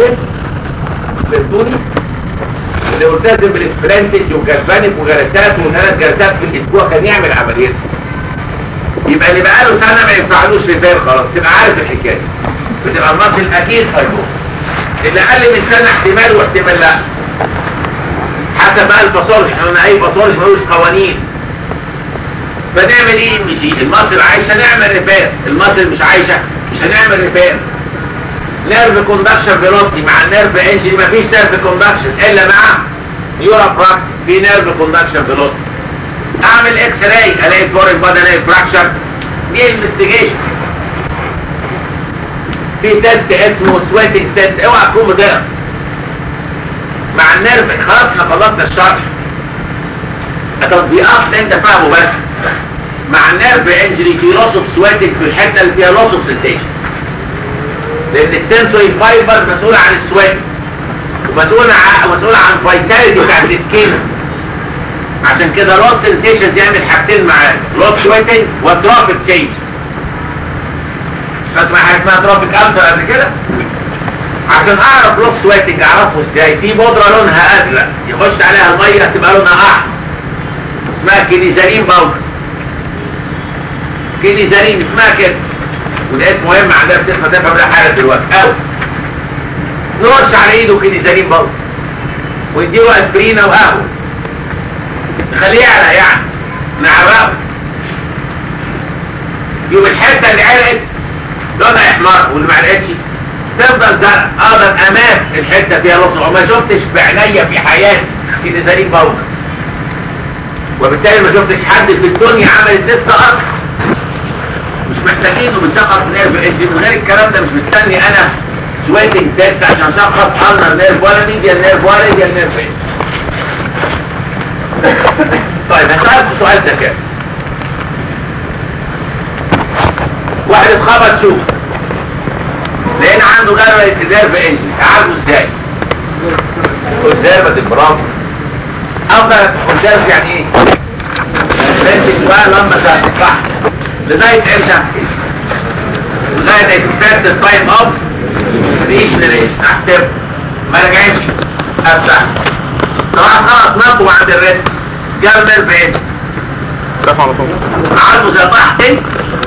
الجسم فهمتوني؟ اللي ملتزم بالاسبرانتج وجلبانك وجلسات وثلاث جلسات في الاسبوع كان يعمل عمليات. يبقى اللي بقاله سنه ما ينفعلوش ريبير خلاص، تبقى عارف الحكايه. بتبقى المصل اكيد فايبروز. اللي اقل من سنه احتمال واحتمال لا. حسب بقى الباثولوجي، احنا قلنا اي باثولوجي ملوش قوانين. فنعمل ايه؟ مش المصل عايشه نعمل ريبير، المصل مش عايشه مش هنعمل ريبير. نيرف كوندكشن فيلوسيتي مع النيرف انجري مفيش نيرف كوندكشن الا مع نيورا براكس في نيرف كوندكشن فيلوسيتي. اعمل اكس راي الاقي فورين بادي الاقي فراكشر، دي انفستيجيشن. في تيست اسمه سويتنج تيست، اوعى تكون مضيع مع النيرف. خلاص احنا خلصنا الشرح، التطبيقات انت فاهمه بس. مع النيرف انجري في لوس اوف سويتنج في الحته اللي فيها لوس اوف سنسيشن، لان السنسوري فايبر مسؤول عن السويت ومسؤول عن فايتاليتي بتاعت السكين. عشان كده لوس سنسيشن يعمل حاجتين معاه، لوس سويتنج وترافيك تشينج. فاكر حاجه اسمها ترافيك التر قبل كده؟ عشان اعرف لوس سويتنج اعرفه ازاي؟ في بودره لونها ازرق يخش عليها الميه تبقى لونها احمر، اسمها كينيزارين باودر. كينيزارين اسمها كده، وده اسم مهم عندنا بتفهم ده حاجه دلوقتي. او نرش على ايده كينيزارين باودر ونديله اسبرينا وقهوه نخليه يعرق، يعني نعرقه. يوم الحته اللي عرقت لونها احمر واللي ما عرقتش تفضل زرق، اقدر امام الحته فيها لصق وما شفتش بعينيا في حياتي كينيزارين باودر، وبالتالي ما شفتش حد في الدنيا عمل التست اصلا. مش محتاجينه بنشخص نيرف انجري، من غير الكلام ده مش مستني انا سويتنج تيست عشان اشخص النر نيرف ولا ميديال نيرف ولا ميديال نيرف. طيب هسألك سؤال ذكاء. واحد اتخبط شوف لقينا عنده جرى نيرف انجري، عالجه ازاي؟ كونسيرفاتيف برافو. افضل كونسيرف يعني ايه؟ انت بقى لما تفتح لغايه امتى؟ لغايه اكسبكتد تايم اوف ريجنريشن. احسب ما رجعش افتح طبعا خلاص نطوا عند الريست جاب نيرف ايه؟ رفع على طول عالجه زي طحسن.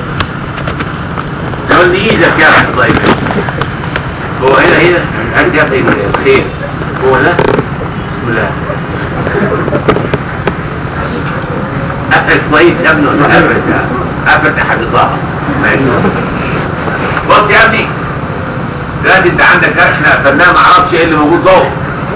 لو دي ايدك يا اخي طيب هو هنا انت يا اخي خير هو ده. بسم الله قفل كويس يا ابني ولا قفل احد الظهر. ماشي بص يا ابني دلوقتي انت عندك جرح قفلناه ما اعرفش ايه اللي موجود جوه.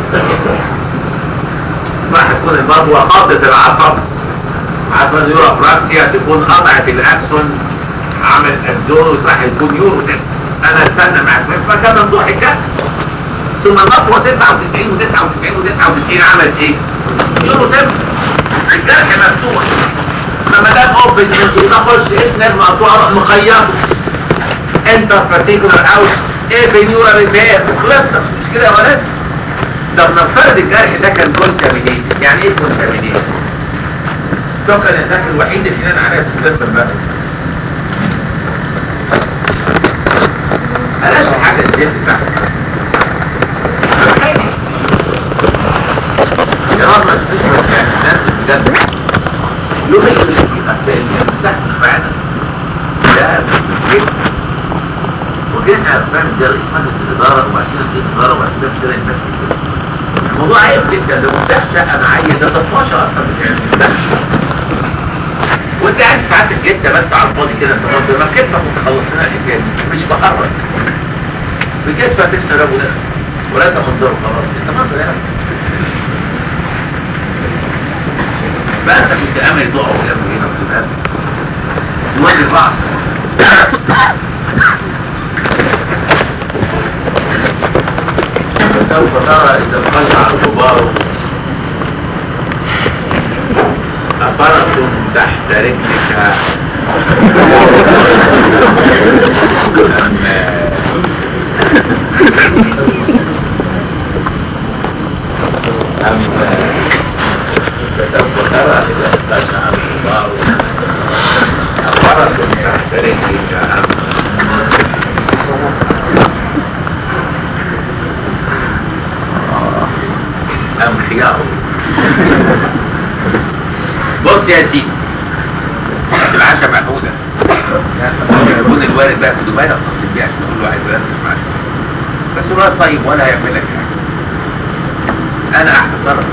واحد تكون البطوه قضت العصب عصب يورا براكسيا تكون قطعت الاكسون عمل ابدون وراح يكون يورو تنس. انا استنى معاك فكان ممدوح الجرح ثم البطوه 99 و99 و99 عملت ايه؟ يورو تنس. الجرح مفتوح فما دام اوبن تخش اسم مقطوع مخيطه انت بارتيكولار اوت ايه بنيورا ريبير خلصنا. مش كده يا ولد؟ طب نفترض الجرح ده كان كونتامينيت. يعني ايه كونتامينيت؟ ده كان الجرح الوحيد اللي انا عارف السيستم بقى بلاش حاجه الجلد بتاعتك يا رب ما تشوفش الناس بجد يوم اللي يبقى تحت معانا ده كده وجدنا فاهم زي رئيس مجلس الاداره وبعدين رئيس الاداره وبعدين كده الناس كده. الموضوع عيب جدا لو مفتاح شقه معايا ده 12 اصلا بتعمل وانت قاعد ساعات الجده بس على الفاضي كده انت ما كتفك وتخلص لنا الحكايه مش بحرك بكتفك تكسر ابو ده ولا انت منظره خلاص انت منظر يا بقى انت كنت امل تقع وجنب هنا وكده نواجه بعض. سوف ترى اذا انقلع الغبار أفرس تحت رجلك أما فسوف ترى إذا انقلع الغبار أفرس تحت رجلك يا بص يا سيدي، العشاء محمودة يكون الوالد بقى خدوا بالك تصل بيه عشان كل واحد بيرسم معاه، بس الوالد طيب ولا هيعمل لك حاجة. انا احسن طرف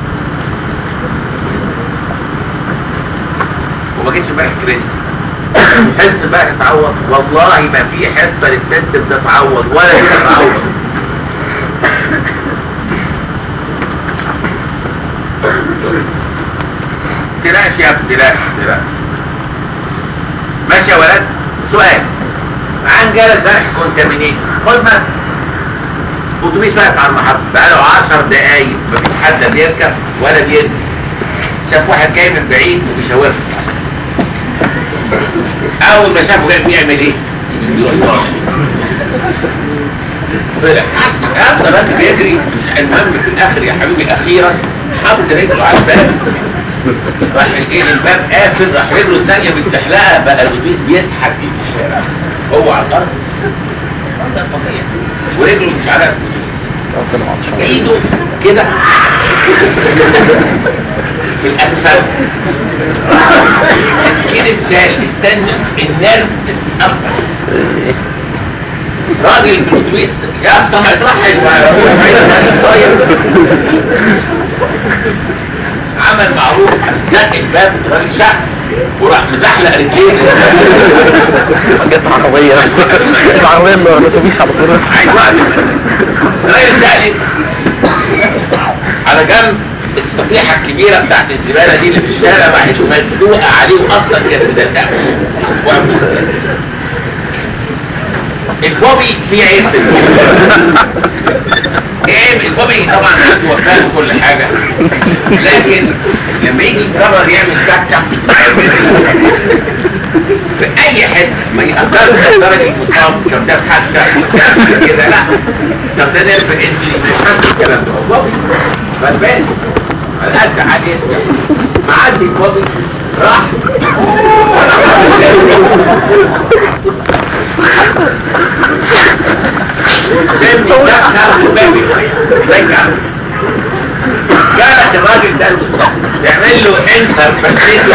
وما جيتش بقى كريس حس بقى تتعوض، والله ما في حصه للسيستم تتعوض ولا تتعوض. تلاش يا ابني تلاش. ماشي يا ولد. سؤال عن جالس بقى كونتامينيشن، خد مثلا اتوبيس واقف على المحطه بقاله 10 دقايق مفيش حد بيركب ولا بينزل، شاف واحد جاي من بعيد وبيشاور، اول ما شافه جاي بيعمل ايه؟ طلع اصلا بس بيجري. مش المهم في الاخر يا حبيبي اخيرا حط رجله على الباب، راح الايه الباب قافل، راح رجله الثانيه بالتحلقه بقى الاتوبيس بيسحب في الشارع، هو على الارض منظر فظيع ورجله مش على ايده كده في الاسفل كده استنى النرف اتقطع. راجل في الاتوبيس يا اسطى ما يصحش عمل معروف زق الباب الراجل شق وراح مزحلق رجليه. جت عربيه من الاتوبيس على طول. ايوه الراجل ده على جنب الصفيحه الكبيره بتاعت الزباله دي اللي في الشارع راحت مدلوقه عليه واصلا كانت مدلقه. البوبي فيه عيب، البوبي طبعا عنده وفاه وكل حاجه، لكن لما يجي يقرر يعمل كحكه في اي حته ما يقدرش درجه المصاب كبدات حتى كده، لا طب ده نرفع انسولين مش حد الكلام ده بوبي فالبان القد عليه معدي البوبي راح جالت الراجل ده تعمل له انسر فسيته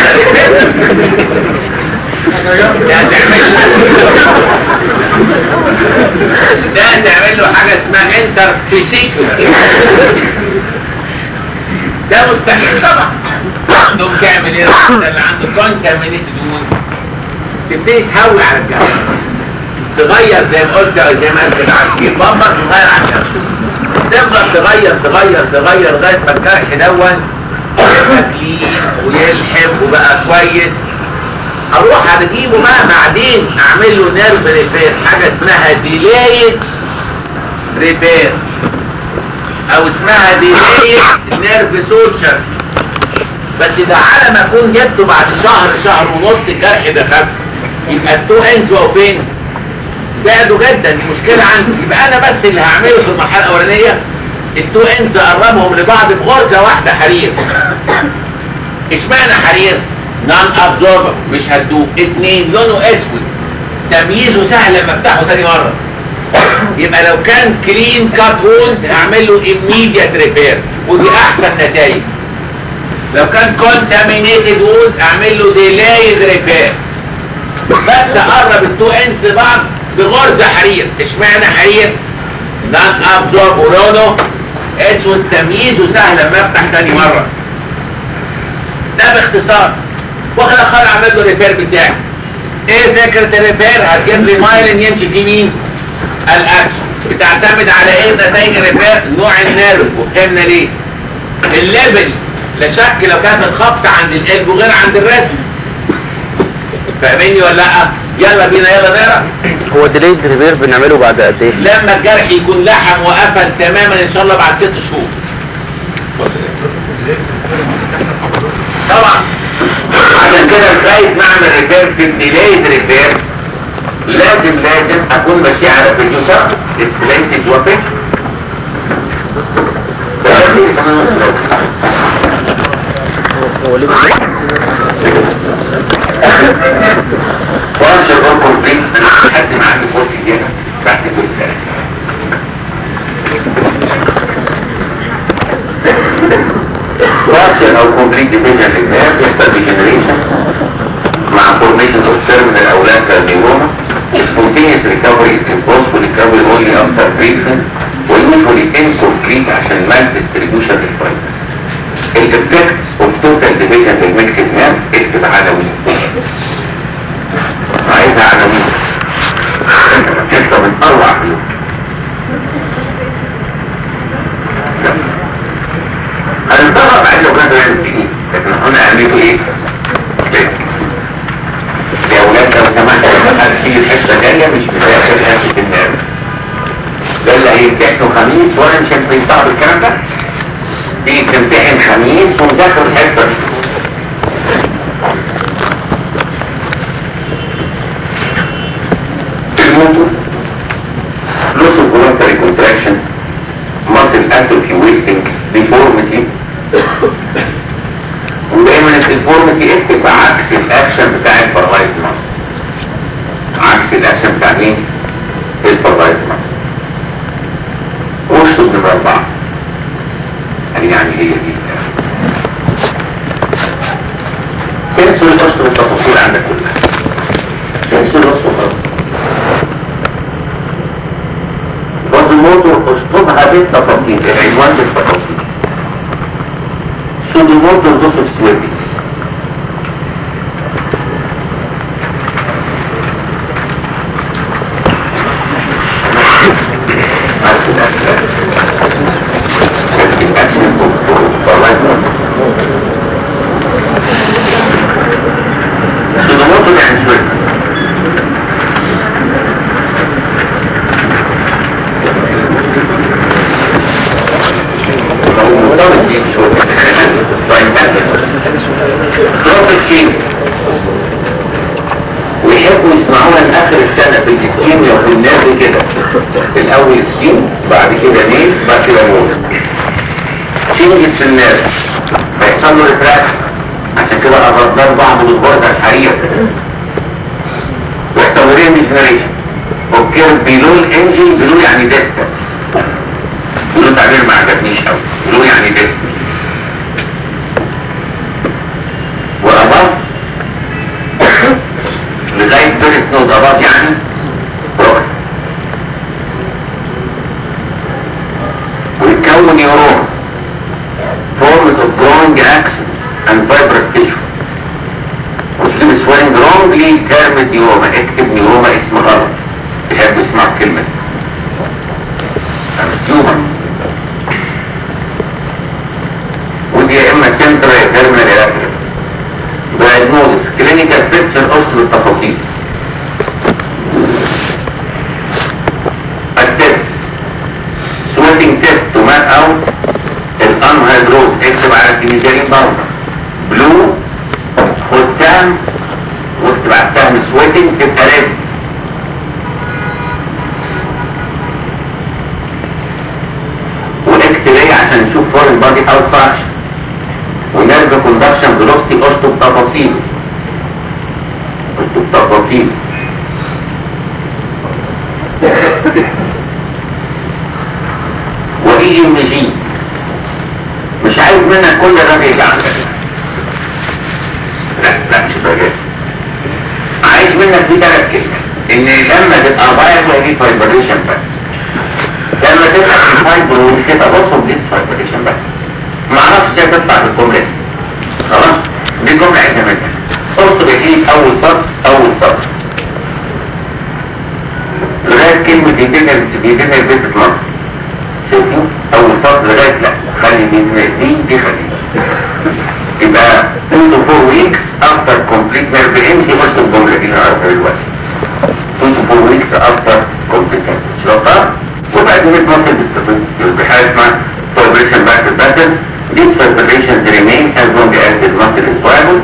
ده تعمل له حاجه اسمها انتر فيسيكو، ده مستحيل طبعا. تقوم تعمل ايه؟ اللي عنده كونتامينيتد تبتدي تهول على الجهاز، تغير زي ما قلت زي ما انت عارفين بامبر تغير على الجهاز، تفضل تغير لغايه ما الجرح دون يبقى كلين ويلحم وبقى كويس. اروح اجيبه بقى بعدين اعمل له نيرف ريبير، حاجه اسمها ديلايد ريبير او اسمها ديلايد نيرف سوتشر، بس ده على ما اكون جبته بعد شهر ونص الجرح ده خف، يبقى التو انز بقوا فين؟ بعدوا جدا. المشكله عندي يبقى انا بس اللي هعمله في المرحله الاولانيه التو انز اقربهم لبعض بغرزه واحده حرير. اشمعنى حرير؟ نون ابزوربر مش هتدوب. 2 لونه اسود تمييزه سهل لما افتحه تاني مره. يبقى لو كان كلين كات ووند اعمل له immediate ريبير ودي احسن نتائج. لو كان contaminated wound اعمل له delayed repair، بس اقرب التو انس بعض بغرزة حرير. اشمعنى حرير؟ نان ابزورب ولونه اسود تمييزه سهل لما افتح تاني مرة. ده باختصار. واخد اخر اعمل له ريبير بتاعي. ايه فكرة الريبير؟ هتجيب لي مايلين يمشي في مين؟ الاكشن. بتعتمد على ايه نتائج الريبير؟ نوع النيرف، وفهمنا ليه. الليفل لا شك لو كانت الخبطة عند القلب وغير عند الرسم. فاهميني ولا لا؟ يلا بينا يلا نقرا. هو ديليد ريبير بنعمله بعد قد ايه؟ لما الجرح يكون لحم وقفل تماما ان شاء الله بعد 6 شهور. طبعا عشان كده لغايه ما اعمل ريبير في الديليد ريبير لازم اكون ماشي على فيديو شرط اسبلنتد وفيك. هو ليه وانشر اون كومبليت. انا حد معاك فرصه كده بعد الجزء complete division للنيرف يحصل degeneration مع formation of terminal او lateral neuroma. spontaneous recovery is impossible recovery only after treatment وusually incomplete عشان mal distribution للفايبرز. الeffects of total division للميكسد نيرف اكتب عناوين، عايزها عناوين حصة من اروع فيهم. هنضغط بعد لو كانت غير الدقيق، لكن هنا عملته ايه؟ يا اولاد لو سمحت هتيجي الحصة جاية مش بتاخد حصة النيرف، ده اللي هيمتحنوا خميس وانا مش هينفع بالكلام ده. دي تمتحن خميس ومذاكر الحصة دي. الموتور loss of voluntary contraction, muscle atrophy, wasting, deformity. ودايما الديفورميتي اكتب عكس الاكشن بتاع البارالايز ماسل، عكس الاكشن بتاع مين؟ البارالايز ماسل. واشطب نمرة 4 يعني هي دي سنسور الاشطب التفاصيل عندك كلها. سنسور الاشطب برضه الموتور اشطبها بالتفاصيل، العنوان بالتفاصيل. سودو موتور دوسو سويبي ويحبوا يسمعوها لاخر السنه في السكين وفي الناس كده، الاول سكين بعد كده نيل بعد كده موت. تنجز في الناس فيحصل له ريتراكت، عشان كده قربنا بعض من الغرزه الحريقه ويحصل له ريجنريشن. اوكي بيلو الانجن، بيلو يعني ديستا، بيلو تعبير ما عجبنيش قوي، بيلو يعني ديستا. وأباط لغاية بيرت نود أباط يعني روكس، ويتكون نيورون forms of growing action and fibrous tissue وتجيب swelling wrongly termed نيوروما. اكتب نيوروما اسم غلط، تحب تسمع الكلمة دي تيومر، ودي يا اما سنترا يا تيرمينال يا لاترال. diagnosis clinical picture اصل التفاصيل. التست sweating test to map out الانهيدروز، اكتب على الكيميكالين باودر بلو، خد سهم واكتب على السهم sweating تبقى ريد. واكس راي عشان نشوف فورين بادي اوتفاكشن، ونرجع كوندكشن فيلوسيتي اشطب تفاصيله، اشطب تفاصيله. واي ام جي مش عايز منك كل ده بيجي عندك، لا مش بجد، عايز منك دي 3 كلمات. ان لما تبقى فايبر دي فايبريشن بس، لما تبقى فايبروز كده بصوا دي فايبريشن بس. معرفش ازاي تطلع بالجمله دي، خلاص دي جمله عايزه منك. اكتب يا سيدي اول سطر لغايه كلمه بيدينا البيت مصر. شوفوا اول سطر لغايه، لا خلي دي خلي يبقى 2 to 4 weeks after complete nerve injury. بص الجمله دي نعرفها دلوقتي 2 to 4 weeks after complete nerve injury. وبعد ما مصر بحاله اسمها vibration back to pattern. These fibrations remain as long as the muscle is viable.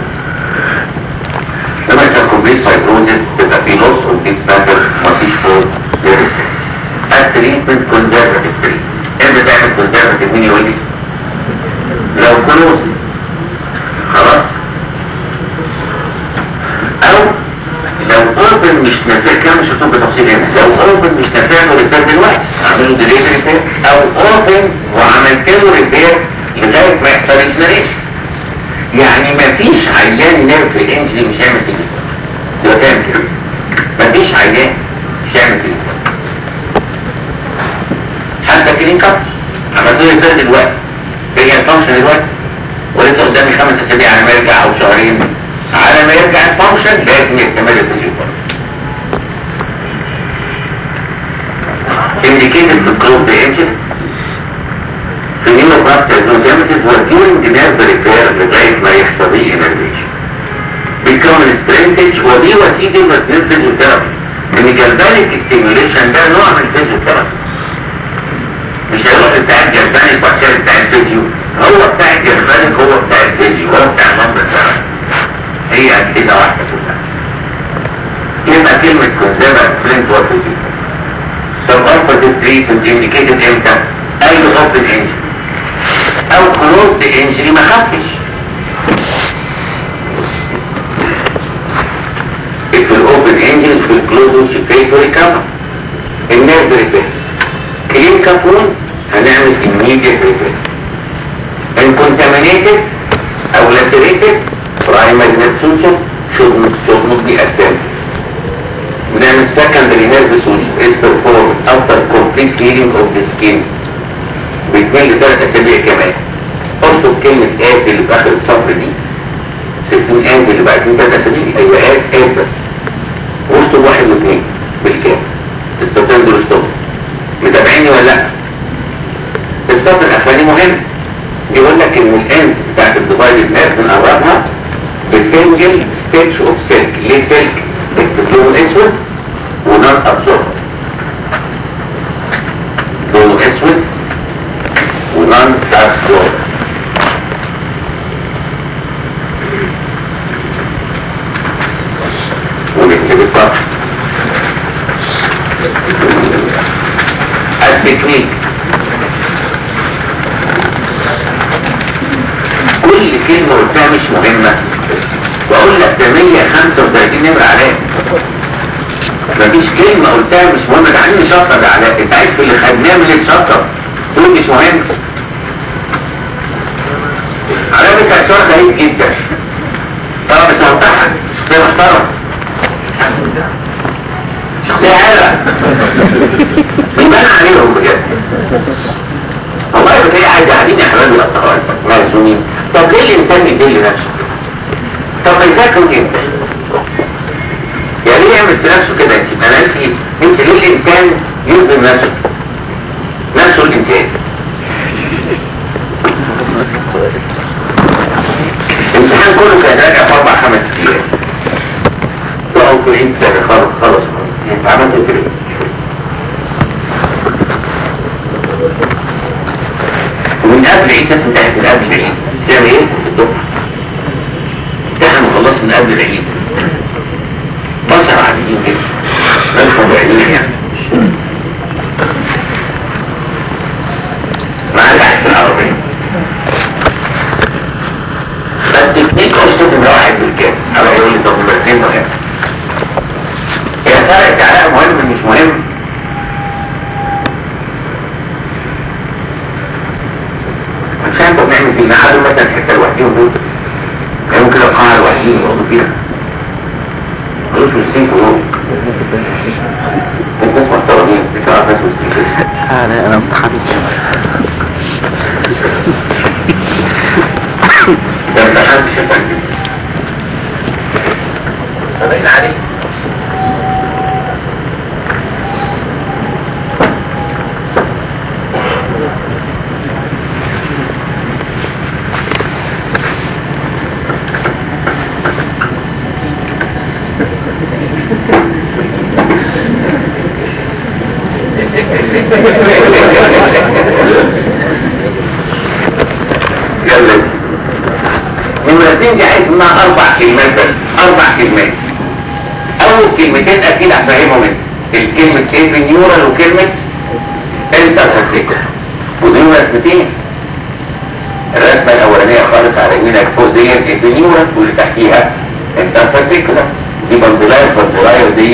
لما يحصل complete fibrosis تبقى في loss of this pattern مفيش فور ليريكال. التريتمنت conservative free. امتى تعمل conservative مين يقول لي؟ لو كلوز خلاص، او لو اوبن مش نافع، كام مش هتبقى تفصيل هنا. لو اوبن مش نافع له ريبير دلوقتي اعمله ديليت ريبير، او اوبن وعملت له ريبير لغايه ما يحصل ريجنريشن. يعني مفيش عيان نيرف انجري مش هيعمل كده. يبقى فاهم كده؟ مفيش عيان مش هيعمل كده. حتى كلينيكا عملت له ازاي دلوقتي؟ رجع الفانكشن دلوقتي ولسه قدامي 5 اسابيع على ما يرجع او شهرين. على ما يرجع الفانكشن لازم يستمر الفيزيو. indicated to close the engine في neuroplastic dermatitis were during the nerve repair لغاية ما يحصل ليه innervation. بيكون sprintage ودي وسيلة من الفيزيوثيرابي. ان galvanic stimulation ده نوع من الفيزيوثيرابي. مش هيروح بتاع الجلبانيك وعشان بتاع الفيديو، هو بتاع الجلبانيك هو بتاع الفيديو هو بتاع النمبر الثاني. هي كده واحدة كلها. يبقى كلمة كونزيرفا سبرنت وفيديو. سبارفة تريتمنت انديكيتد امتى؟ اي اوبن انجري او كلوزد انجري ما خفتش. في الاوبن انجري في الكلوزد شفيت وريكفر. النيرف ريبير كلين كابون هنعمل immediate repair. Contaminated او lacerated primary nerve suture should not be attempted. بنعمل secondary nerve suture is performed after complete healing of the skin ب2 ل3 اسابيع كمان. ارصد كلمة آس اللي في اخر الصفر دي 60 آس اللي بعد 3 اسابيع ايوه آس بس. واشطب 1 و2 بالكامل. السطرين دول اشطب. متابعيني ولا لا؟ السطر الاخراني مهم. يقول لك ان الاند بتاعت الديفايدد نيرف بنقربها بسنجل ستيتش اوف سلك. ليه سلك؟ لونه اسود ونون ابزورب. لونه اسود ونون ابزورب. ونكتب السطر. التكنيك كل كلمة قلتها مش مهمة واقول لك ده 135 نمرة علاء. مفيش كلمة قلتها مش مهمة. ده عندي شطة ده علاء. انت عايز في اللي خدناه من الشطة تقول مش مهم. علاء بس سؤال غريب جدا. طبعا مش هوضحك شخصية محترم شخصية عالة بيبان عليهم بجد. والله بتلاقي حاجة قاعدين يا حبايبي الأطفال معزومين. طب ليه الإنسان يذل نفسه؟ طب ما يذاكروا امتى؟ يعني ليه يعمل في نفسه كده؟ أنا نفسي ليه الإنسان يظلم نفسه؟ نفسه الإنسان. الامتحان كله كان راجع في 4-5 أيام. تقعد في العيد خلاص انت عملت كده. ومن قبل العيد ناس انتهت من قبل العيد تعمل ايه؟ الدكتور احنا خلصنا من قبل العيد. بشر عاديين جدا مش طبيعيين يعني. مع العيد في العربية التكنيك أسلوب من واحد بالكامل. أنا يقول لي طب مرتين مهم. يا ترى التعليق مهم مش مهم؟ مش هنبقى بنعمل فيه نعالوا مثلا حتة لوحدين دول ممكن القاعة لوحدين يقعدوا فيها ملوش مسلين كلهم. انت اسمع الطوالين بتعرف ناس مسلين. انا امتحنت ده امتحنت شفاك طبعين علي. يلا نمرتين دي عايز منها 4 كلمات بس. 4 كلمات. اول كلمتين اكيد هفهمهم انت. الكلمة ابنيورال وكلمة انترفاسيكل ودول رسمتين. الرسمة الاولانية خالص على يمينك فوق ديت ابنيورال واللي تحتيها انترفاسيكل. دي بندلاير دي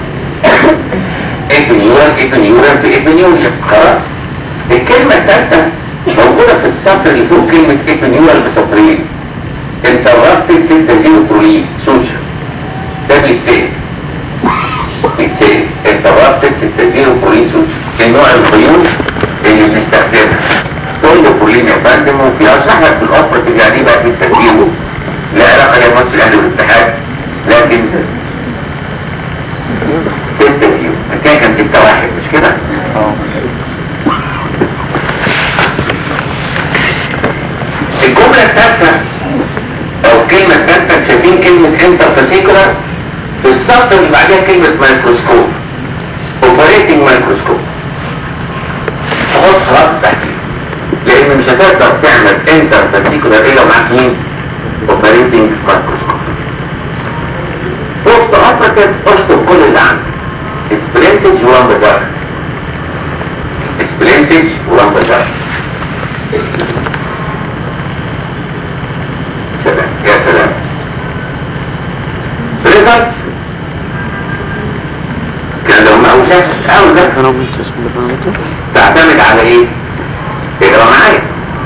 ابنيورال في ابنيورال. خلاص. الكلمة الثالثة موجودة في السطر اللي فوق كلمة ابنيورال بسطرين. interrupted 6-0 برولين سوتشر ده بيتسال interrupted 6-0 برولين سوتشر النوع الخيوط اللي بنستخدمها كل برولين يا فندم، وفي اشرح لك في الاوبرتيف يعني بقى في التسجيل لا علاقه لماتش الاهلي والاتحاد، لكن 6-0 كان 6-1 مش كده؟ الجملة الثالثة او الكلمة الثالثة شايفين كلمة انترفاسيكولار في السطر اللي بعدها كلمة مايكروسكوب اوبريتنج مايكروسكوب، تحط خلاص تحتيه لان مش هتقدر تعمل انترفاسيكولار الا معاك مين؟ اوبريتنج مايكروسكوب. بص اوبريتنج اشطب كل اللي عندك سبلنتج ولامبدار سبلنتج ولامبدار. سلام يا سلام. ريزلتس كان لو ما اوشكش او ده تعتمد على ايه؟ اقرا معايا.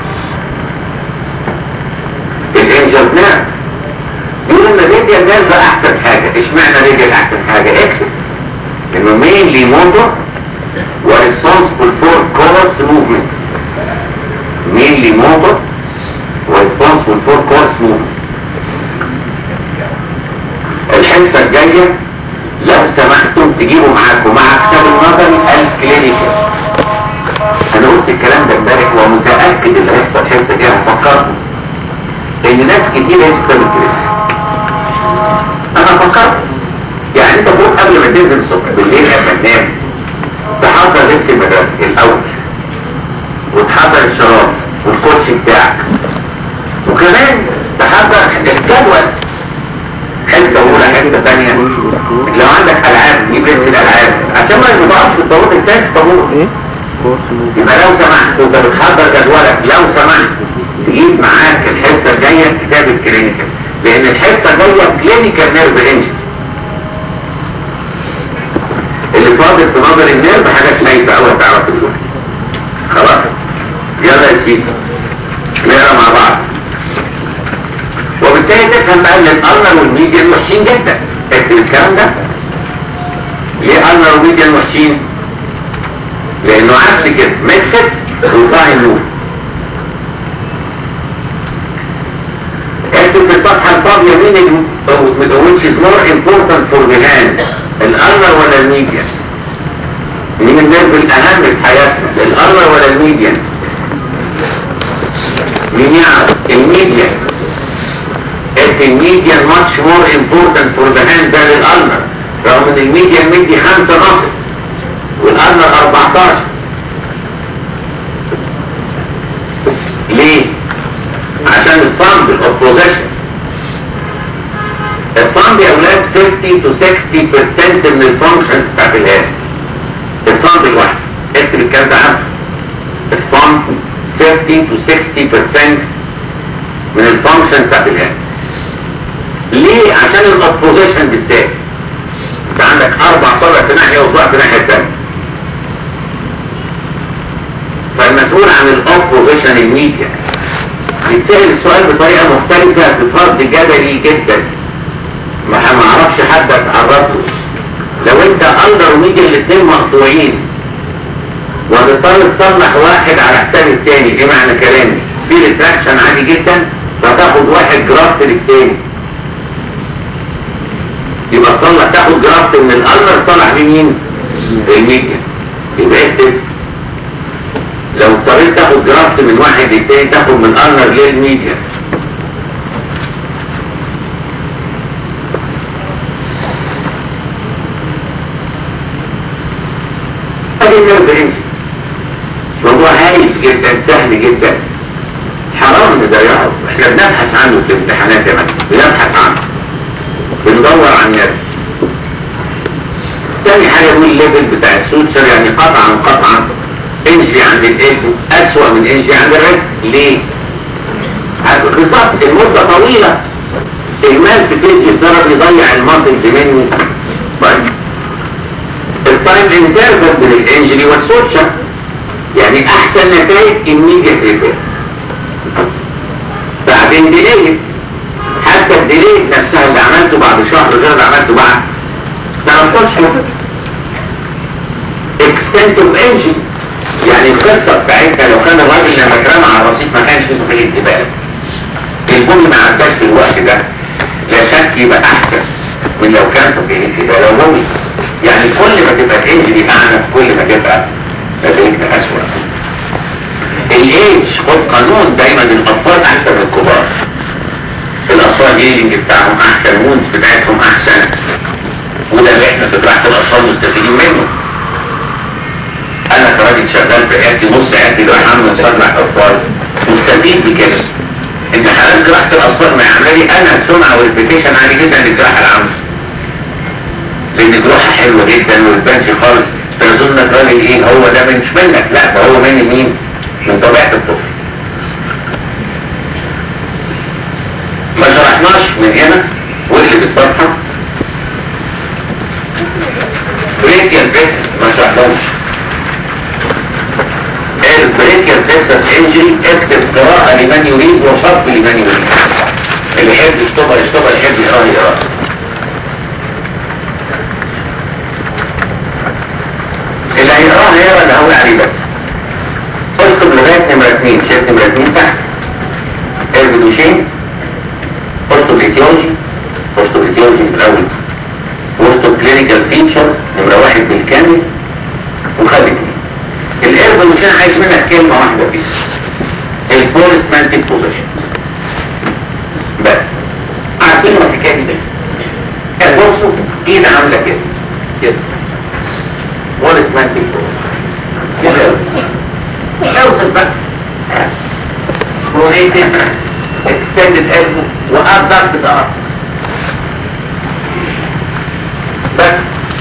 الانجل نيرف يقول ان الراديال نيرف احسن حاجه. اشمعنى الراديال احسن حاجه؟ اكتب انه mainly motor responsible for course movements. mainly motor responsible for course movements. الحصه الجايه لو سمحتم تجيبوا معاكم مع كتاب النظري الكلينيكال. انا قلت الكلام ده امبارح ومتاكد اللي هيحصل الحصه الجايه هفكركم ان ناس كتير هتكتب انا فكرت يعني انت فوق قبل ما تنزل الصبح بالليل قبل ما تنام تحضر لبس المدرسه الاول وتحضر الشراب والكوتش بتاعك وكمان تحضر الجدول حته اولى حته ثانيه. لو عندك العاب جيب لبس الالعاب عشان ما يضيعش في الطابور الثاني الطابور. يبقى لو سمحت وانت بتحضر جدولك لو سمحت تجيب معاك الحصه الجايه كتاب الكلينيكال لان الحصه الجايه كلينيكال نيرف انجن. اللي فاضل في نظر النيرف حاجات ميته قوي هتعرف دلوقتي. خلاص يلا يا سيدي نقرا مع بعض وبالتالي تفهم بقى ان الارنر والميديان وحشين جدا. اكتب الكلام ده. ليه ارنر والميديان وحشين؟ لانه عكس كده ميكسد وفاين لوب. اكتب في الصفحه الفاضيه مين which is more important for the hand الارنر ولا الميديان؟ مين النيرف الاهم في حياتنا الارنر ولا الميديان؟ مين يعرف؟ الميديان. الميديان much more important for the hand than الارنر رغم ان الميديان مدي 5 ناقص والارنر 14. ليه؟ عشان الصمد الاوبوزيشن. الصمد يا اولاد 50 to 60% من الفانكشنز بتاعت الهاد. الصمد الواحد اكتب الكلام ده عنه. الصمد 50 to 60% من الفانكشنز بتاعت الهاد. ليه؟ عشان الاوبوزيشن بالذات. انت عندك 4 صابع في ناحيه وصباع في ناحيه ثانيه. فالمسؤول عن الاوبوزيشن الميديا يتسأل السؤال بطريقه مختلفه بفرض جدلي جدا ما اعرفش حد اتعرض له. لو انت اندر وميديا الاثنين مقطوعين وهتضطر تصلح واحد على حساب الثاني، ايه معنى كلامي؟ في ريتراكشن عادي جدا فتاخد واحد جرافت للثاني. يبقى تصلح تاخد جرافت من الالنر تصلح لمين؟ الميديا. يبقى اكتب لو اضطريت تاخد جرافت من واحد للتاني تاخد من الالنر للميديا. ادي النيرف انجن. موضوع هايل جدا سهل جدا حرام نضيعه. احنا بنبحث عنه في الامتحانات يا مجد بنبحث عنه بندور عن النيرف. تاني حاجه هو الليفل بتاع السوتشر يعني قطعا انجري عند الالبو اسوأ من انجري عند الرجل. ليه؟ بالظبط المده طويله المال في فيزيو الضرر يضيع الماسلز مني. طيب التايم انترفال بين الانجري والسوتشر يعني احسن نتائج immediate repair. بعدين ديليت حتى الديليت نفسها اللي عملته بعد شهر غير اللي عملته بعد 13 شهر. اكستنت اوف انجن، يعني القصه بتاعتنا لو كان الراجل لما اترمى على الرصيف ما كانش في صحيح زباله، البني ما عداش في الوقت ده، لا شك يبقى احسن من لو كان صحيح زباله وبني. يعني كل ما تبقى الانجن اعنف كل ما تبقى نتيجتها اسوء. الايج خد قانون دايما، الاطفال احسن من الكبار. الاطفال الهيلينج بتاعهم احسن، المونز بتاعتهم احسن، وده اللي احنا في جراحه الاطفال مستفيدين منه. انا كراجل شغال في عيادتي، نص عيادتي جراحه من جراحه اطفال، مستفيد بكده. انت حالات جراحه الاطفال ما يعمل لي انا سمعه وريبيتيشن عالي جدا للجراحه العامه، لان جراحه حلوه جدا وما بتبانش خالص. تظن الراجل ايه هو ده مش منك، لا ده هو من مين؟ من طبيعه الطفل. ما شرحناش من هنا واللي بالصفحه بريكيال بيكس ما شرحناش. البريكيال بيكسس انجري اكتب قراءه لمن يريد وصف لمن يريد. اللي يحب يشتغل يشتغل، اللي يحب يقرا يقرا. اللي هيقراها يقرا اللي هقول عليه بس. اكتب لغايه نمره 2، شايف نمره 2 تحت البدوشين، اكتب ايتيولوجي، اكتب ايتيولوجي في الاول، واكتب كلينيكال فيتشرز نمره 1 بالكامل، وخلي الاربدوشين عايز منك كلمه واحده فيها، البوليسمانتيك بوزيشن بس. عارفين الحكايه دي؟ بصوا ايد عامله كده كده، بوليسمانتيك بوزيشن اوصل بقى برونيتد اكستندد البو وابدكت ضغط بس.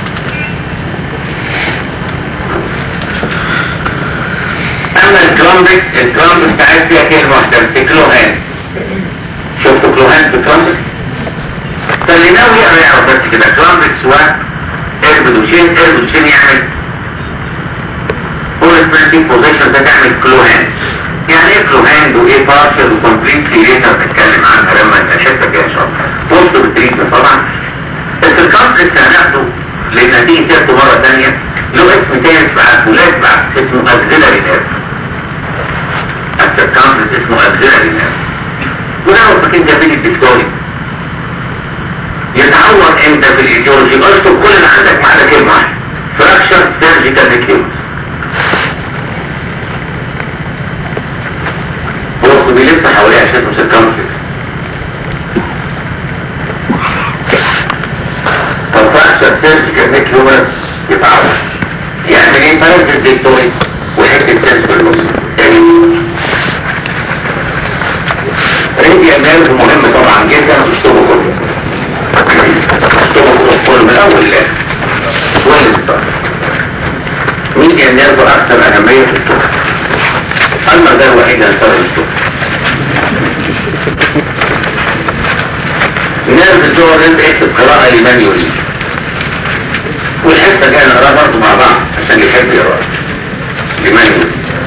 اما الكلامبكس عايز فيها كلمه واحده بس، كلوهان. شفتوا كلوهان في الكلامبكس؟ فاللي ناوي يقرا يعرف بس كده كلامبكس واربدوشين. اربدوشين يعمل بوليسمانتيك بوزيشن، ده تعمل كلوهان. يعني ايه كلوهان وايه بارشل وكومبليت كليريتر نتكلم عنها لما نشوفها كده ان شاء الله. وسط بالتريتمنت طبعا، بس الكلامبكس هناخده لان هتيجي سيرته مره ثانيه، له اسم تاني بعد ولاد بعد اسمه اكسيلاري نيرف. الكلامبكس اسمه اكسيلاري نيرف. ولو فاكرين ده بين الدكتوري يتعور امتى في الايديولوجي؟ اشطب كل اللي عندك ما عدا كلمه واحده، فراكشر سيرجيكال نيكيوز. وقت بيلف حواليه عشان اسمه سيركمفلكس. فراكشر سيرجيكال نيكيوز يتعور. يعمل ايه؟ بارز الدكتوري وحته سيرج في النص. ريديال نيرف مهم طبعا جدا، اشطبه كله. من الاول للاخر ولا الصح. ميديان نيرف اكثر اهميه في الشغل، اما ده الوحيد اللي هنشتغل الشغل. نيرف الجوه انت اكتب قراءه لمن يريد، والحته جايه نقراها برضه مع بعض عشان يحب يقرا لمن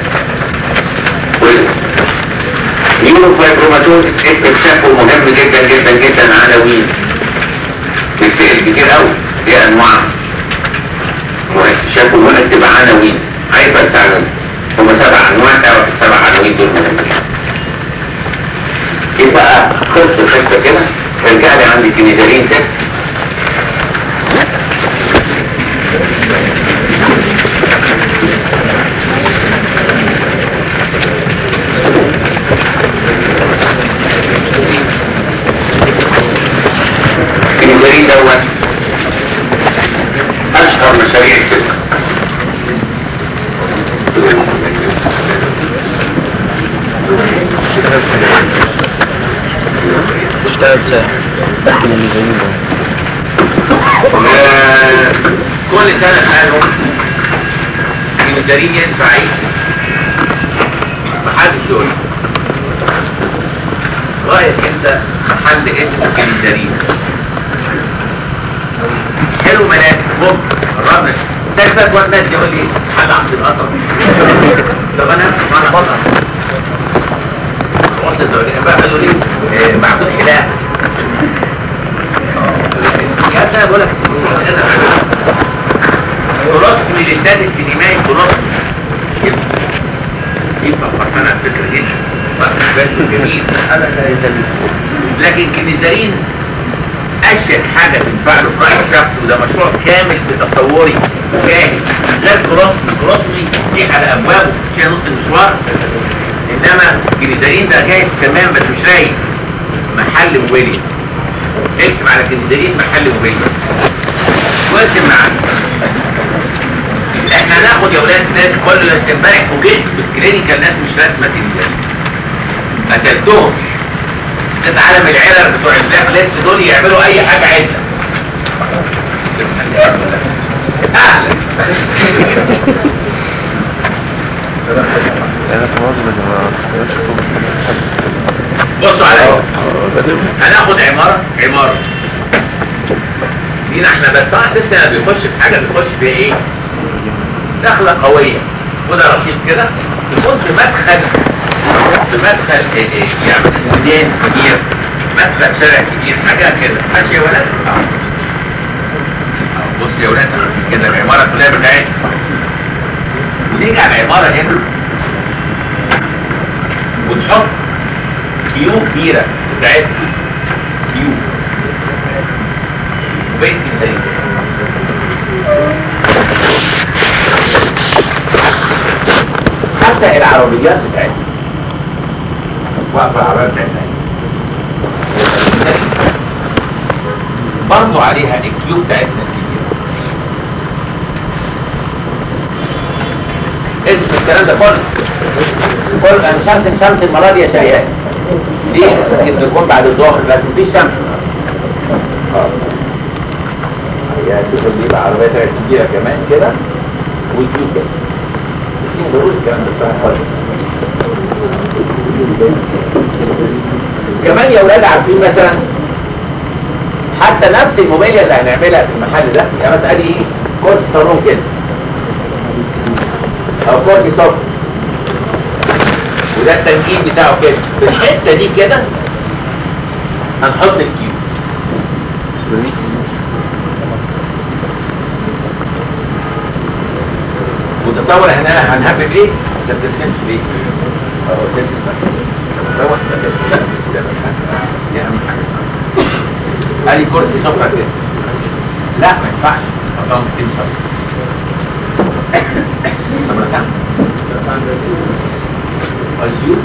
يريد. نيوروفايبروماتوز اكتب شكوى مهم جدا جدا جدا، عناوين بتسأل كتير قوي، دي انواع شافوا هنا تبقى عناوين، عايز بس عناوين. هم 7 انواع، تعرف ال7 عناوين دول مهمين. يبقى خلص الحته كده، ارجع لي عندي كنيزالين تيست. الكنيزالين دوت اشهر مشاريع السكر. اشتغل ساعة لكن الميزانين كل سنة قالوا الميزانين ينفع ايه؟ محدش يقول رأيك انت حل اسمه كميزانين حلو مناسب ممكن الرمش سايبك والناس يقول لي حل عصر القصر. طب انا معنا بطل وصل دولي بقى قالوا لي معبود حلاق كده بقول لك كولوسكومي للداد السينمائي كولوسكومي كده دي فرحانه على فكره جدا جميل. لكن كنيزارين اشهر حاجه تنفع له في راي الشخص، وده مشروع كامل بتصوري كامل غير كولوسكومي دي على ابوابه فيها نص المشوار، انما كنيزارين ده جايز تمام بس مش رايق. محل موبيليا، اكتب على كنيزارين محل موبيليا وارسم معانا. احنا هناخد يا ولاد ناس كل امبارح فوجئت بالكلينيكال ناس مش راسمه كنيزارين، قتلتهم. ناس عالم العلل بتوع البلاك ليست دول يعملوا اي حاجه عدله. اهلا بصوا عليا، هناخد عمارة دينا احنا بس طبعا لسه بيخش في حاجة بيخش فيها ايه؟ دخلة قوية وده رصيد كده يكون في مدخل يعني ميدان كبير، مدخل شارع كبير، حاجة كده. ماشي يا ولاد؟ بص يا ولاد كده العمارة كلها بتاعتنا، ونيجي على العمارة هنا ونحط كيو كبيرة بتاعتنا، كيو وبيت زي حتى العربيات بتاعتنا واقفة العربيات بتاعتنا برضو عليها الكيو بتاعتنا الكبيرة. اسم الكلام ده كل انا شمس المرة دي يا شيئات ليه؟ ممكن تكون بعد الظهر لكن مفيش شمس. يعني شوفوا دي بقى عربية كبيرة كمان كده ويجيب كده. مش ضروري الكلام ده بتاع خالص. كمان يا ولاد عارفين مثلا حتى نفس الموبيليا اللي هنعملها في المحل ده، يعني مثلا ادي ايه؟ كرسي صالون كده او كرسي صف، وده التنجيم بتاعه كده. في الحته دي كده هنحط الكيو وتصور هنا هنهبب ايه؟ ده بترسمش ليه؟ اهو ترسم دوت ده دي اهم حاجه. ادي كرسي صفرا كده، لا ما ينفعش اطلع 200 صفرا. الزيوت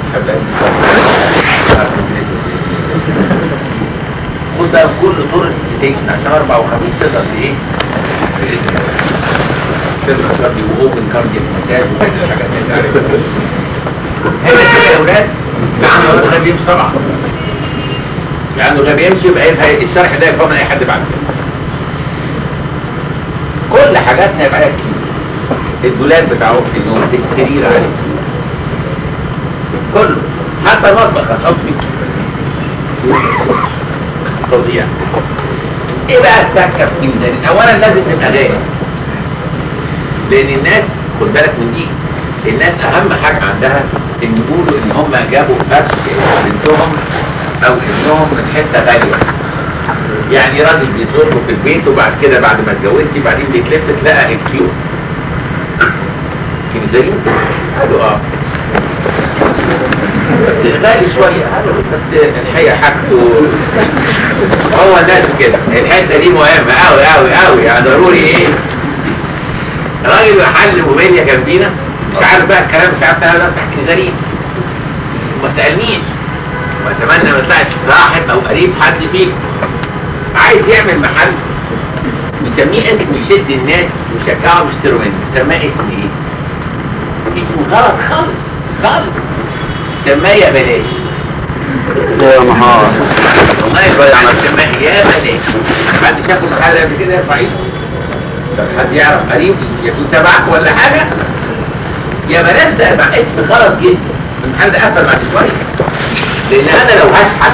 وده كل طور ستيشن عشان 4 و5 تقدر ايه؟ تقدر تقضي واوبن كارديال مساج وكده الحاجات اللي انت عارفها. هنا كده يا اولاد عنده ولاد غير بيمشي طبعا. عنده غير بيمشي يبقى الشرح ده يفهم اي حد بعد كده. كل حاجاتنا يبقى لها الدولاب بتاعه النوم السرير عليه كله، حتى المطبخ هتحط فيه فظيع. ايه بقى السكه في كنيزارين؟ اولا لازم تبقى غالي، لان الناس خد بالك من دي، الناس اهم حاجه عندها ان يقولوا ان هم جابوا فرش بنتهم او ابنهم من حته غاليه. يعني راجل بيزوره في البيت وبعد كده بعد ما اتجوزتي بعدين بيتلف تلاقى الكيو كنيزارين قالوا بس غالي شوية بس الحقيقة حاجته هو الناس كده. الحتة دي مهمة اوي اوي اوي، يعني ضروري ايه؟ راجل محل موبيليا جنبينا مش عارف بقى الكلام، مش عارف انا بفتح كنيزارين وما سألنيش، واتمنى ما يطلعش صاحب او قريب حد فيكم عايز يعمل محل مسميه اسم يشد الناس ويشجعهم يشتروا منه. سماه اسم ايه؟ اسم غلط خالص خالص، سماه يا بلاش. يا نهار والله سماه يا بلاش. حد شاف المحل قبل كده يرفع ايده؟ طب حد يعرف قريب يكون تبعك ولا حاجه؟ يا بلاش ده يبقى اسم غلط جدا. المحل ده قفل بعد شويه، لان انا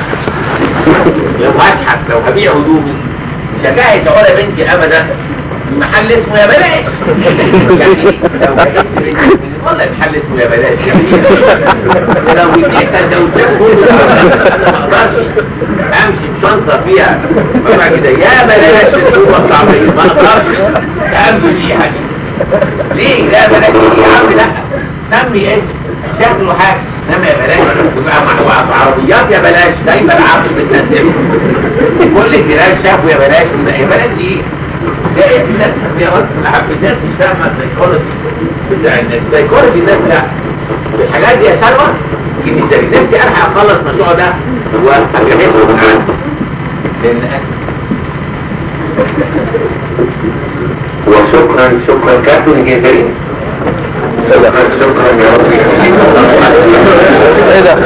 لو هشحت لو هبيع هدومي مش هجهز اقول يا بنتي ابدا محل اسمه يا بلاش يعني لو بقيت والله محل اسمه يا بلاش يعني لو اديت سندوتشات كله انا ما اقدرش امشي بشنطه فيها بقى كده يا بلاش الصوره الصعبيه ما اقدرش امشي فيها دي ليه لا بلاش يا عم لا سمي اسم شكله حاجه انما يا بلاش يبقى مع عربيات يا بلاش دايما عارف بتناسبه كل الجيران شافوا يا بلاش يا بلاش ايه؟ ده اسم ناس يا بس ما حبيتهاش مش فاهمه السايكولوجي بتاع الناس السايكولوجي الناس لا الحاجات دي يا سلوى اني نفسي الحق اخلص المشروع ده واجهزه من عندي لان وشكرا كابتن جزائري شكرا يا رب ايه ده؟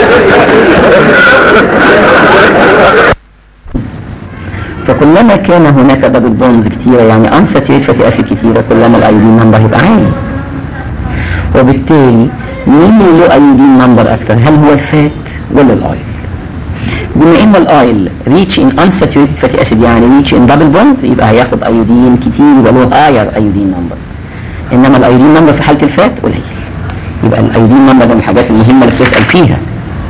فكلما كان هناك دبل بونز كتيرة يعني unsaturated fatty acid كتيرة كلما الايودين نمبر يبقى عالي، وبالتالي مين اللي له ايودين نمبر اكتر؟ هل هو الفات ولا الايل؟ بما ان الايل ريتش ان unsaturated fatty acid يعني ريتش ان دبل بونز يبقى هياخد ايودين كتير يبقى له higher ايودين نمبر، انما الايودين نمبر في حالة الفات قليل، يبقى الايودين نمبر من الحاجات المهمة اللي بتسأل فيها.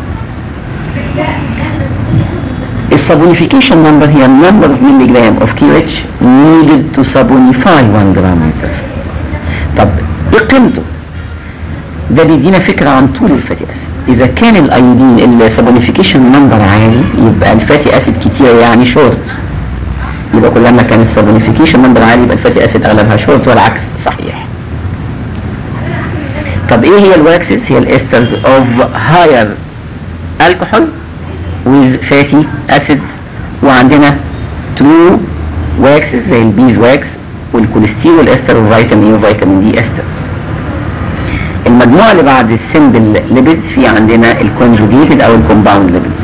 السابونيفيكيشن نمبر هي النمبر اوف مليجرام اوف كيو needed to sabonify 1 جرام. طب ايه قيمته؟ ده بيدينا فكرة عن طول الفاتي اسيد. اذا كان الايودين السابونيفيكيشن نمبر عالي يبقى الفاتي اسيد كتير يعني شورت، يبقى كلما كان السابونيفيكيشن نمبر عالي يبقى الفاتي اسيد اغلبها شورت والعكس صحيح. طب ايه هي الواكسز؟ هي الاسترز اوف هاير الكحول with fatty acids، وعندنا true waxes زي البيز واكس والكوليسترول استر وفيتامين اي وفيتامين دي استرز. المجموعة اللي بعد السمبل ليبيدز في عندنا الكونجوجيتد او الكومباوند ليبيدز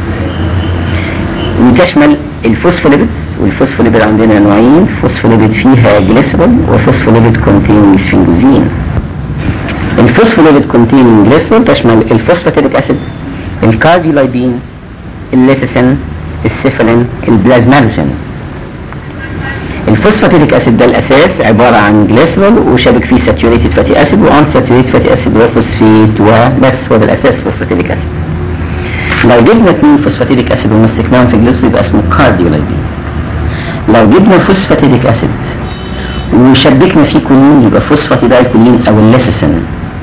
وتشمل الفوسفوليبيدز، والفوسفوليبيد عندنا نوعين، فوسفوليبيد فيها جليسرول وفوسفوليبيد containing سفنجوزين. الفوسفوليبيد containing جليسرول تشمل الفوسفاتيديك اسيد، الكارديولايبين، الليسيسين، السيفالين، البلازمالوجين. الفوسفاتيديك اسيد ده الاساس عباره عن جليسرول وشابك فيه ساتيوريتد فاتي اسيد وان ساتيوريتد فاتي اسيد وفوسفيت وبس، هو ده الاساس فوسفاتيديك اسيد. لو جبنا 2 فوسفاتيديك اسيد ومسكناهم في جليسرول يبقى اسمه كارديولايبين. لو جبنا فوسفاتيديك اسيد وشبكنا فيه كولين يبقى فوسفاتيدايل كولين او الليسيسين.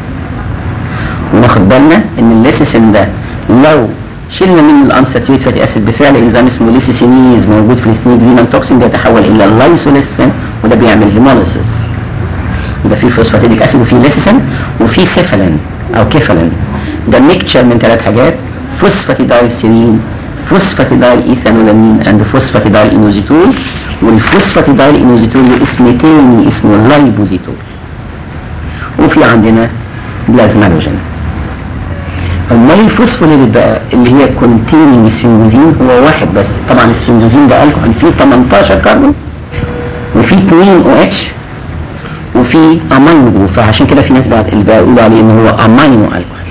وناخد بالنا ان الليسيسين ده لو شلنا منه الانساتيوريتد فاتي اسيد بفعل انزيم اسمه ليسيسينيز موجود في السنيك فينم توكسين بيتحول الى اللايسوليسين وده بيعمل هيموليسيس. يبقى في فوسفاتيديك اسيد وفي ليسيسين وفي سيفالين او كيفالين، ده ميكتشر من 3 حاجات: فوسفاتيدايل سيرين، فوسفاتيدايل ايثانولامين اند فوسفاتيدايل انوزيتول. والفوسفاتيدايل انوزيتول له اسم تاني اسمه لايبوزيتول. وفي عندنا بلازمالوجين. امال الفوسفوليبيد بقى اللي هي كونتيننج سفنجوزين هو واحد بس، طبعا السفنجوزين ده الكحول فيه 18 كربون وفيه 2 او اتش وفيه امينو جروب، فعشان كده في ناس بيقولوا عليه ان هو امينو الكحول.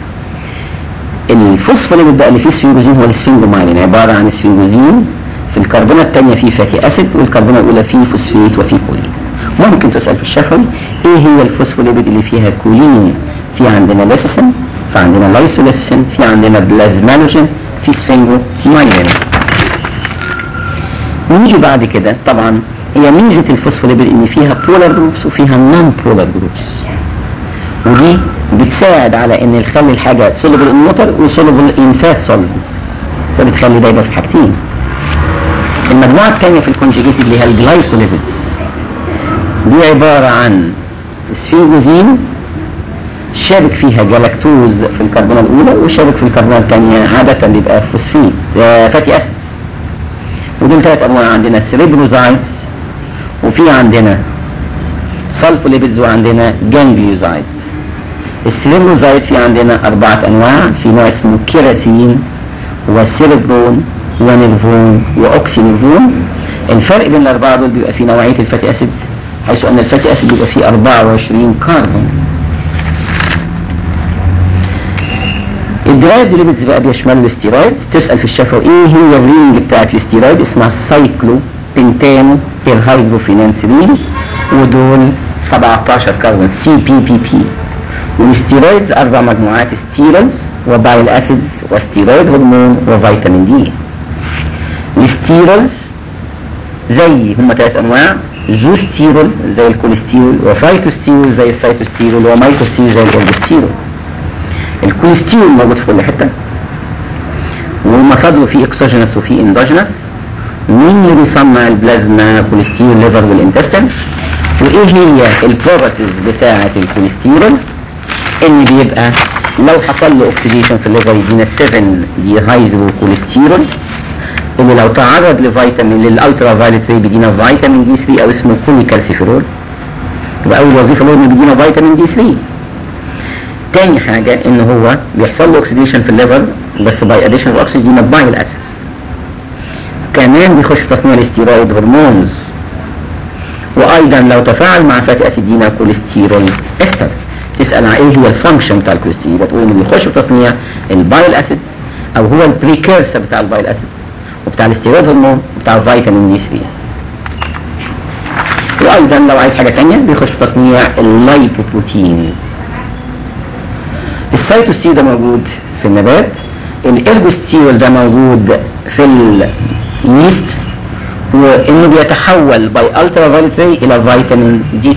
الفوسفوليبيد بقى اللي فيه سفنجوزين هو السفنجومايلين، عباره عن سفنجوزين في الكربونه الثانيه فيه فاتي اسيد والكربونه الاولى فيه فوسفيت وفيه كولين. ممكن تسال في الشفوي ايه هي الفوسفوليبيد اللي فيها كولين؟ في عندنا ليسيسين، في عندنا لايسوليسين، في عندنا بلازمالوجين، في سفنجومايلين. ونيجي بعد كده طبعا هي ميزه الفوسفوليبيد ان فيها بولار جروبس وفيها نون بولار جروبس، ودي بتساعد على ان تخلي الحاجه سولوبل ان ووتر وسولوبل ان فات سولفنتس، فبتخلي ده يبقى في حاجتين. المجموعه الثانيه في الكونجيجيتد اللي هي الجلايكوليبيدز، دي عباره عن سفنجوزين شابك فيها جلاكتوز في الكربونه الاولى وشابك في الكربونه الثانيه، عاده بيبقى فوسفيت فاتي اسيدز. ودول 3 انواع، عندنا سيريبروزايدز وفي عندنا سلفوليبيدز وعندنا جانجليوزايد. السيريبروزايد في عندنا 4 انواع، في نوع اسمه كيراسين وسيريبرون ونيرفون واوكسينيرفون. الفرق بين الاربعه دول بيبقى في نوعيه الفاتي اسيد، حيث ان الفاتي اسيد بيبقى فيه 24 كربون. الدرايفد ليبيدز بقى بيشملوا الاستيرويدز. بتسال في الشفوي ايه هي الرينج بتاعت الاستيرويد؟ اسمها سايكلو بنتانو بير هيدروفينانسلين، ودول 17 كربون سي بي بي بي. والستيرويدز 4 مجموعات ستيرولز وبايل اسيدز وستيرويد هرمون وفيتامين دي. الستيرولز زي هم 3 انواع، زوستيرول زي الكوليسترول، وفايتوستيرول زي السيتوستيرول، وميتوستيرول زي الاورجوستيرول. الكوليسترول موجود في كل حته، ومصادره فيه اكسوجينس وفيه اندوجينس. مين اللي بيصنع البلازما؟ كوليسترول ليفر والانتستين. وايه هي البروبرتيز بتاعه الكوليسترول؟ ان بيبقى لو حصل له اوكسيديشن في الليفر يدينا 7 دي هيدرو كوليسترول، اللي لو تعرض لفيتامين للالترا فايوليت ري بيدينا فيتامين دي 3 او اسمه كوليكالسيفيرول. يبقى اول وظيفه له انه بيدينا فيتامين دي 3. تاني حاجه ان هو بيحصل له اوكسيديشن في الليفر بس باي اديشن الاكسجين يدينا بايل اسيدز. كمان بيخش في تصنيع الستيرويد هرمونز، وايضا لو تفاعل مع فاتي اسيد يدينا كوليسترول استر. تسال عن ايه هي الفانكشن بتاع الكوليسترول، بتقول انه بيخش في تصنيع البايل اسيدز او هو البريكيرسر بتاع البايل اسيدز وبتاع الستيرويد هرمون وبتاع فيتامين دي 3. وايضا لو عايز حاجه ثانيه بيخش في تصنيع اللايبوبروتينز. السيتوستيرول ده موجود في النبات، الارجوستيرول ده موجود في اليست، وانه بيتحول باي الترا فايوليت ري الى فيتامين دي 2.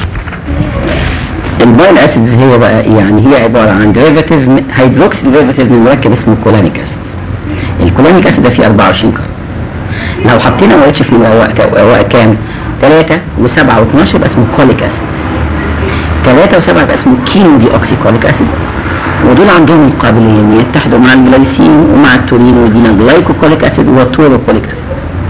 البايل اسيدز هي بقى يعني هي عباره عن ديريفاتيف هيدروكسي ديريفاتيف من مركب اسمه كولانيك اسيد. الكولانيك اسيد ده فيه 24 كربون. لو حطينا او اتش في وقت كام 3 و7 و12 يبقى اسمه كوليك اسيد. 3 و7 يبقى اسمه كينو دي اوكسي كوليك اسيد. ودول عندهم القابليه ان يتحدوا مع الجلايسين ومع التورين ويدينا جلايكوكوليك اسيد وتوروكوليك اسيد.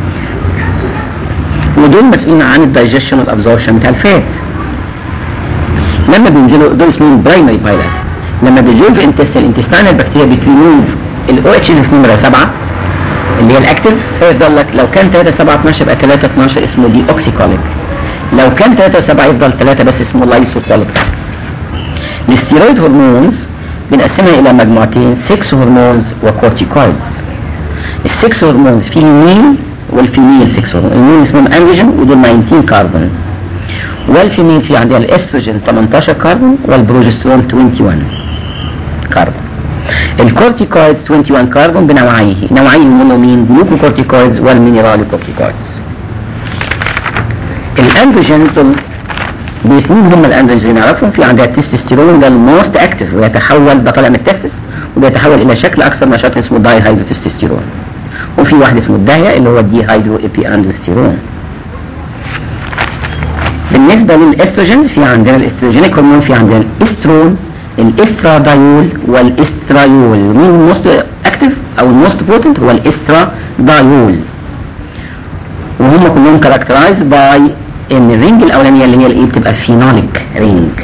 ودول مسؤولين عن الدايجيشن والابزوربشن بتاع الفات. لما بينزلوا دول اسمهم برايمري بايل اسيد. لما بينزلوا في الانتستين البكتيريا بتريموف الاو اتش اللي في نمره 7 اللي هي الاكتف، فيفضل لك لو كان 3 7 12 يبقى 3 12 اسمه دي اوكسيكوليك. لو كان 3 7 يفضل 3 بس اسمه لايسوكوليك اسيد. الستيرويد هرمونز بنقسمها الى مجموعتين، 6 هرمونز وكورتيكويدز. ال6 هرمونز في الميل والفيميل 6 هرمونز. الميل اسمهم اندروجين ودول 19 كربون، والفيميل في عندها الاستروجين 18 كربون والبروجسترون 21 كربون. الكورتيكويدز 21 كربون بنوعيه، نوعين منهم مين؟ جلوكوكورتيكويدز والمينرالوكورتيكويدز. الاندروجين دول بيتمين هم الاندروجين اللي نعرفهم. في عندها التستوستيرون ده الموست اكتف، ويتحول ده طالع من التستس وبيتحول الى شكل اكثر نشاط اسمه داي هيدروتستوستيرون. وفي واحد اسمه الداهيه اللي هو الدي هيدرو ايبي اندروستيرون. بالنسبه للاستروجينز في عندنا الاستروجينيك هرمون، في عندنا الاسترون، الاسترادايول والاسترايول. مين الموست اكتف او الموست بوتنت؟ هو الاسترادايول. وهم كلهم كاركترايز باي ان الرينج الاولانيه اللي هي الايه بتبقى فينوليك رينج،